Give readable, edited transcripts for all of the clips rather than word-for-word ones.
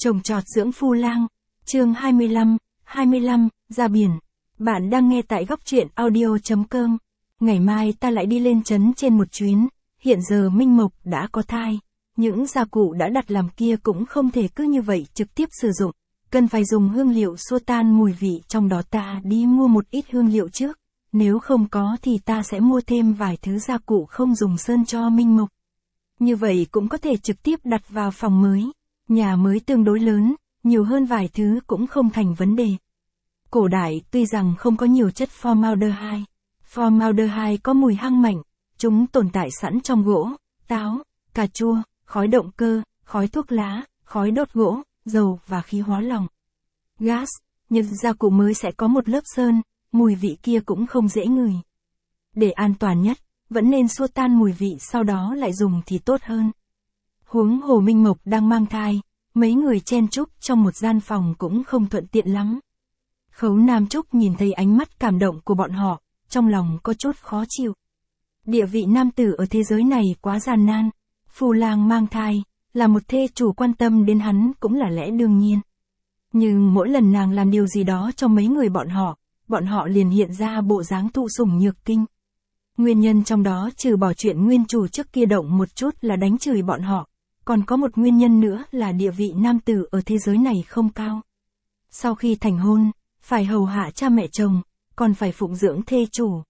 Trồng trọt dưỡng phu lang, chương 25, ra biển. Bạn đang nghe tại góc truyện audio.com. Ngày mai ta lại đi lên trấn trên một chuyến, hiện giờ Minh Mộc đã có thai. Những gia cụ đã đặt làm kia cũng không thể cứ như vậy trực tiếp sử dụng, cần phải dùng hương liệu xua tan mùi vị, trong đó ta đi mua một ít hương liệu trước. Nếu không có thì ta sẽ mua thêm vài thứ gia cụ không dùng sơn cho Minh Mộc. Như vậy cũng có thể trực tiếp đặt vào phòng mới. Nhà mới tương đối lớn, nhiều hơn vài thứ cũng không thành vấn đề. Cổ đại tuy rằng không có nhiều chất formaldehyde. Formaldehyde có mùi hăng mạnh, chúng tồn tại sẵn trong gỗ, táo, cà chua, khói động cơ, khói thuốc lá, khói đốt gỗ, dầu và khí hóa lỏng. Gas, nhưng gia cụ mới sẽ có một lớp sơn, mùi vị kia cũng không dễ ngửi. Để an toàn nhất, vẫn nên xua tan mùi vị sau đó lại dùng thì tốt hơn. Huống hồ Minh Mộc đang mang thai, mấy người chen chúc trong một gian phòng cũng không thuận tiện lắm. Khấu Nam Trúc nhìn thấy ánh mắt cảm động của bọn họ, trong lòng có chút khó chịu. Địa vị nam tử ở thế giới này quá gian nan, phu lang mang thai, là một thê chủ quan tâm đến hắn cũng là lẽ đương nhiên. Nhưng mỗi lần nàng làm điều gì đó cho mấy người bọn họ liền hiện ra bộ dáng thụ sủng nhược kinh. Nguyên nhân trong đó trừ bỏ chuyện nguyên chủ trước kia động một chút là đánh chửi bọn họ, còn có một nguyên nhân nữa là địa vị nam tử ở thế giới này không cao. Sau khi thành hôn, phải hầu hạ cha mẹ chồng, còn phải phụng dưỡng thê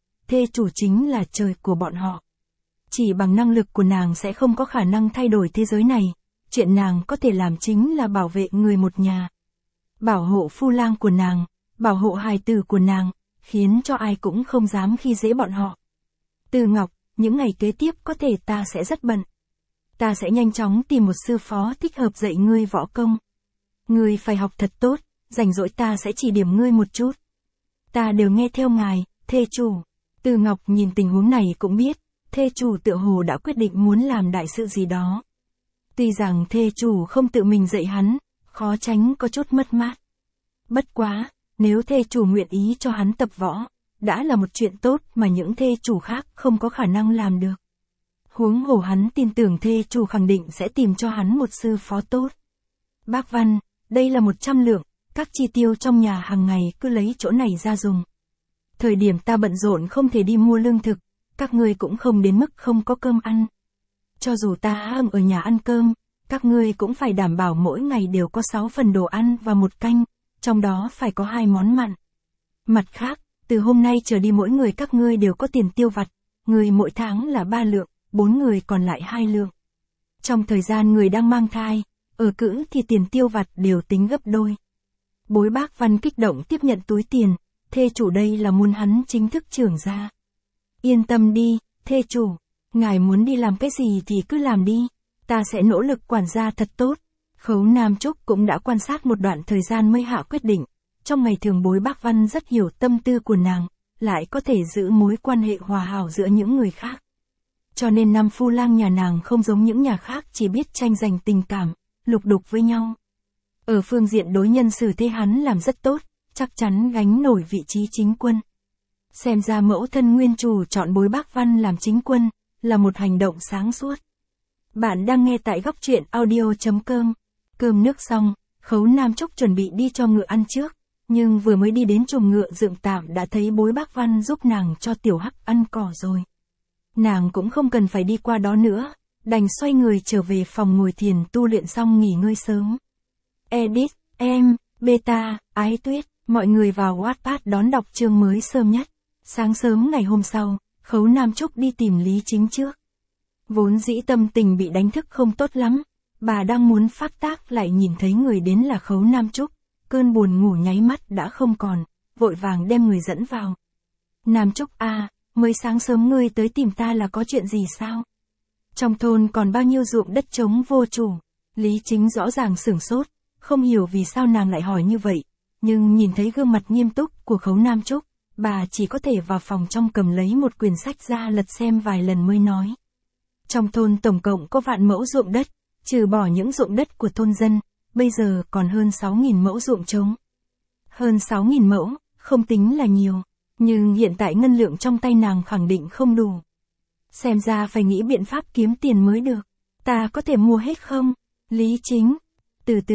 chủ chính là trời của bọn họ. Chỉ bằng năng lực của nàng sẽ không có khả năng thay đổi thế giới này, chuyện nàng có thể làm chính là bảo vệ người một nhà. Bảo hộ phu lang của nàng, bảo hộ hài tử của nàng, khiến cho ai cũng không dám khi dễ bọn họ. Từ Ngọc, những ngày kế tiếp có thể ta sẽ rất bận. Ta sẽ nhanh chóng tìm một sư phó thích hợp dạy ngươi võ công. Ngươi phải học thật tốt, rảnh rỗi ta sẽ chỉ điểm ngươi một chút. Ta đều nghe theo ngài, thê chủ. Từ Ngọc nhìn tình huống này cũng biết, thê chủ tựa hồ đã quyết định muốn làm đại sự gì đó. Tuy rằng thê chủ không tự mình dạy hắn, khó tránh có chút mất mát. Bất quá, nếu thê chủ nguyện ý cho hắn tập võ, đã là một chuyện tốt mà những thê chủ khác không có khả năng làm được. Huống hồ hắn tin tưởng thê chủ khẳng định sẽ tìm cho hắn một sư phó tốt. Bác Văn, đây là 100 lượng, các chi tiêu trong nhà hàng ngày cứ lấy chỗ này ra dùng. Thời điểm ta bận rộn không thể đi mua lương thực, các ngươi cũng không đến mức không có cơm ăn. Cho dù ta ở nhà ăn cơm, các ngươi cũng phải đảm bảo mỗi ngày đều có 6 phần đồ ăn và 1 canh, trong đó phải có 2 món mặn. Mặt khác, từ hôm nay trở đi mỗi người các ngươi đều có tiền tiêu vặt, người mỗi tháng là 3 lượng, 4 người còn lại 2 lượng. Trong thời gian người đang mang thai, ở cữ thì tiền tiêu vặt đều tính gấp đôi. Bối Bác Văn kích động tiếp nhận túi tiền, thê chủ đây là muốn hắn chính thức trưởng ra. Yên tâm đi, thê chủ, ngài muốn đi làm cái gì thì cứ làm đi, ta sẽ nỗ lực quản gia thật tốt. Khấu Nam Trúc cũng đã quan sát một đoạn thời gian mới hạ quyết định. Trong ngày thường Bối Bác Văn rất hiểu tâm tư của nàng, lại có thể giữ mối quan hệ hòa hảo giữa những người khác. Cho nên năm phu lang nhà nàng không giống những nhà khác chỉ biết tranh giành tình cảm, lục đục với nhau. Ở phương diện đối nhân xử thế hắn làm rất tốt, chắc chắn gánh nổi vị trí chính quân. Xem ra mẫu thân nguyên chủ chọn Bối Bác Văn làm chính quân, là một hành động sáng suốt. Bạn đang nghe tại góc truyện audio.com. Cơm nước xong, Khấu Nam Trúc chuẩn bị đi cho ngựa ăn trước, nhưng vừa mới đi đến chuồng ngựa dựng tạm đã thấy Bối Bác Văn giúp nàng cho tiểu hắc ăn cỏ rồi. Nàng cũng không cần phải đi qua đó nữa, đành xoay người trở về phòng ngồi thiền tu luyện xong nghỉ ngơi sớm. Edit, em, beta, Ái Tuyết, mọi người vào Wattpad đón đọc chương mới sớm nhất. Sáng sớm ngày hôm sau, Khấu Nam Trúc đi tìm Lý Chính trước. Vốn dĩ tâm tình bị đánh thức không tốt lắm, bà đang muốn phát tác lại nhìn thấy người đến là Khấu Nam Trúc, cơn buồn ngủ nháy mắt đã không còn, vội vàng đem người dẫn vào. Nam Trúc à, mới sáng sớm ngươi tới tìm ta là có chuyện gì sao? Trong thôn còn bao nhiêu ruộng đất trống vô chủ? Lý Chính rõ ràng sửng sốt, không hiểu vì sao nàng lại hỏi như vậy, nhưng nhìn thấy gương mặt nghiêm túc của Khấu Nam Trúc, bà chỉ có thể vào phòng trong cầm lấy một quyển sách ra lật xem vài lần mới nói. Trong thôn tổng cộng có vạn mẫu ruộng đất, trừ bỏ những ruộng đất của thôn dân, bây giờ còn hơn 6.000 mẫu ruộng trống. Hơn 6.000 mẫu, không tính là nhiều, nhưng hiện tại ngân lượng trong tay nàng khẳng định không đủ. Xem ra phải nghĩ biện pháp kiếm tiền mới được. Ta có thể mua hết không? Lý Chính. Từ từ,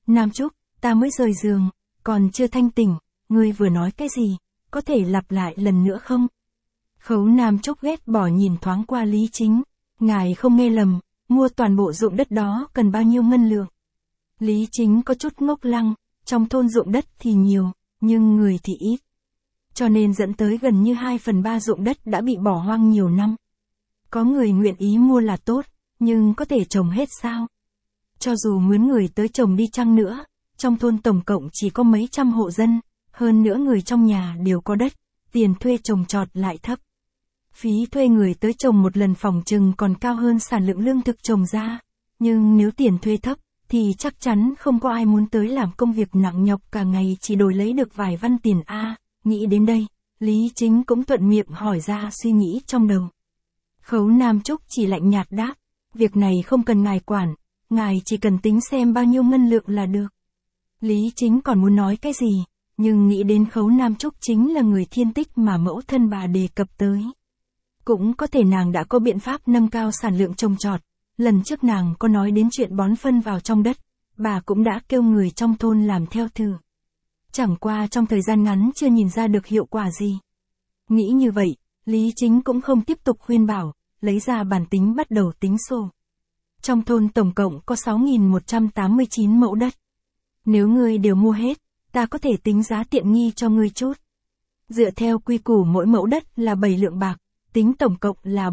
Nam Trúc, ta mới rời giường, còn chưa thanh tỉnh, ngươi vừa nói cái gì, có thể lặp lại lần nữa không? Khấu Nam Trúc ghét bỏ nhìn thoáng qua Lý Chính, ngài không nghe lầm, mua toàn bộ ruộng đất đó cần bao nhiêu ngân lượng? Lý Chính có chút ngốc lăng, trong thôn ruộng đất thì nhiều, nhưng người thì ít. Cho nên dẫn tới gần như 2/3 ruộng đất đã bị bỏ hoang nhiều năm. Có người nguyện ý mua là tốt, nhưng có thể trồng hết sao? Cho dù mướn người tới trồng đi chăng nữa, trong thôn tổng cộng chỉ có mấy trăm hộ dân, hơn nữa người trong nhà đều có đất, tiền thuê trồng trọt lại thấp. Phí thuê người tới trồng một lần phòng chừng còn cao hơn sản lượng lương thực trồng ra, nhưng nếu tiền thuê thấp, thì chắc chắn không có ai muốn tới làm công việc nặng nhọc cả ngày chỉ đổi lấy được vài văn tiền a. Nghĩ đến đây, Lý Chính cũng thuận miệng hỏi ra suy nghĩ trong đầu. Khấu Nam Trúc chỉ lạnh nhạt đáp, việc này không cần ngài quản, ngài chỉ cần tính xem bao nhiêu ngân lượng là được. Lý Chính còn muốn nói cái gì, nhưng nghĩ đến Khấu Nam Trúc chính là người thiên tích mà mẫu thân bà đề cập tới. Cũng có thể nàng đã có biện pháp nâng cao sản lượng trồng trọt, lần trước nàng có nói đến chuyện bón phân vào trong đất, bà cũng đã kêu người trong thôn làm theo thử. Chẳng qua trong thời gian ngắn chưa nhìn ra được hiệu quả gì. Nghĩ như vậy, Lý Chính cũng không tiếp tục khuyên bảo, lấy ra bản tính bắt đầu tính sổ. Trong thôn tổng cộng có 6.189 mẫu đất. Nếu ngươi đều mua hết, ta có thể tính giá tiện nghi cho ngươi chút. Dựa theo quy củ mỗi mẫu đất là 7 lượng bạc, tính tổng cộng là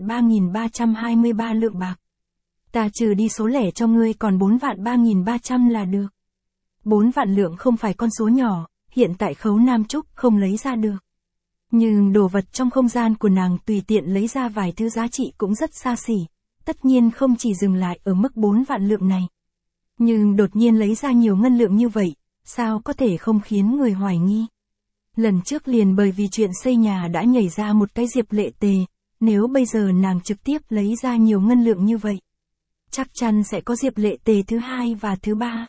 4.323 lượng bạc. Ta trừ đi số lẻ cho ngươi còn 4.300 là được. 4 vạn lượng không phải con số nhỏ, hiện tại Khấu Nam Trúc không lấy ra được. Nhưng đồ vật trong không gian của nàng tùy tiện lấy ra vài thứ giá trị cũng rất xa xỉ, tất nhiên không chỉ dừng lại ở mức 4 vạn lượng này. Nhưng đột nhiên lấy ra nhiều ngân lượng như vậy, sao có thể không khiến người hoài nghi. Lần trước liền bởi vì chuyện xây nhà đã nhảy ra một cái Diệp Lệ Tề, nếu bây giờ nàng trực tiếp lấy ra nhiều ngân lượng như vậy, chắc chắn sẽ có Diệp Lệ Tề thứ 2 và thứ 3.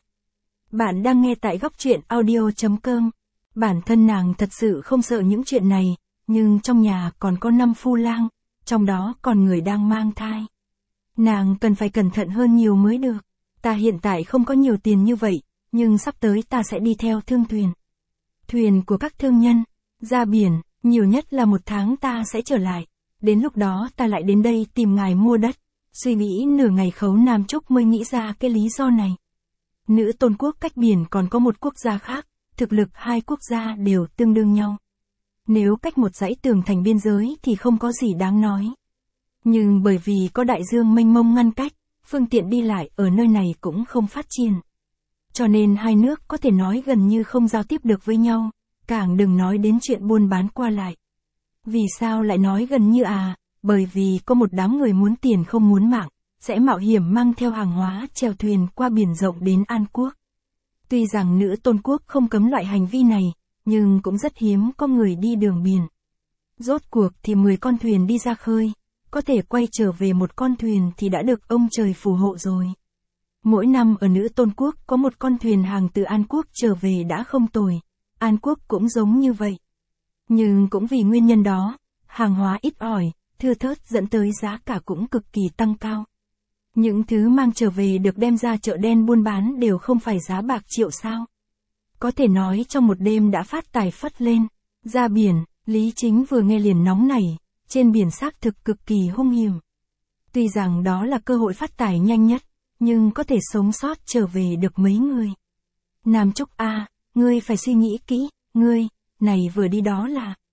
Bạn đang nghe tại góc truyện audio.com. Bản thân nàng thật sự không sợ những chuyện này, nhưng trong nhà còn có 5 phu lang, trong đó còn người đang mang thai. Nàng cần phải cẩn thận hơn nhiều mới được. Ta hiện tại không có nhiều tiền như vậy, nhưng sắp tới ta sẽ đi theo thương thuyền. Thuyền của các thương nhân, ra biển, nhiều nhất là 1 tháng ta sẽ trở lại. Đến lúc đó ta lại đến đây tìm ngài mua đất. Suy nghĩ nửa ngày Khấu Nam Trúc mới nghĩ ra cái lý do này. Nữ Tôn quốc cách biển còn có một quốc gia khác, thực lực hai quốc gia đều tương đương nhau. Nếu cách một dãy tường thành biên giới thì không có gì đáng nói. Nhưng bởi vì có đại dương mênh mông ngăn cách, phương tiện đi lại ở nơi này cũng không phát triển. Cho nên hai nước có thể nói gần như không giao tiếp được với nhau, càng đừng nói đến chuyện buôn bán qua lại. Vì sao lại nói gần như à? Bởi vì có một đám người muốn tiền không muốn mạng, sẽ mạo hiểm mang theo hàng hóa chèo thuyền qua biển rộng đến An Quốc. Tuy rằng Nữ Tôn quốc không cấm loại hành vi này, nhưng cũng rất hiếm có người đi đường biển. Rốt cuộc thì 10 con thuyền đi ra khơi, có thể quay trở về một con thuyền thì đã được ông trời phù hộ rồi. Mỗi năm ở Nữ Tôn quốc có một con thuyền hàng từ An Quốc trở về đã không tồi, An Quốc cũng giống như vậy. Nhưng cũng vì nguyên nhân đó, hàng hóa ít ỏi, thưa thớt dẫn tới giá cả cũng cực kỳ tăng cao. Những thứ mang trở về được đem ra chợ đen buôn bán đều không phải giá bạc triệu sao. Có thể nói trong một đêm đã phát tài phất lên. Ra biển, Lý Chính vừa nghe liền nóng nảy, trên biển xác thực cực kỳ hung hiểm. Tuy rằng đó là cơ hội phát tài nhanh nhất, nhưng có thể sống sót trở về được mấy người. Nam Trúc a, ngươi phải suy nghĩ kỹ, ngươi, này vừa đi đó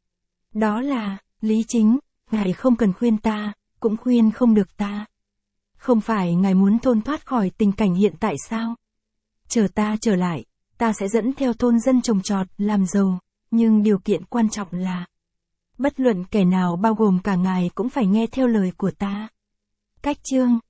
là, Lý Chính, ngài không cần khuyên ta, cũng khuyên không được ta. Không phải ngài muốn thôn thoát khỏi tình cảnh hiện tại sao? Chờ ta trở lại, ta sẽ dẫn theo thôn dân trồng trọt, làm giàu, nhưng điều kiện quan trọng là bất luận kẻ nào bao gồm cả ngài cũng phải nghe theo lời của ta. Cách chương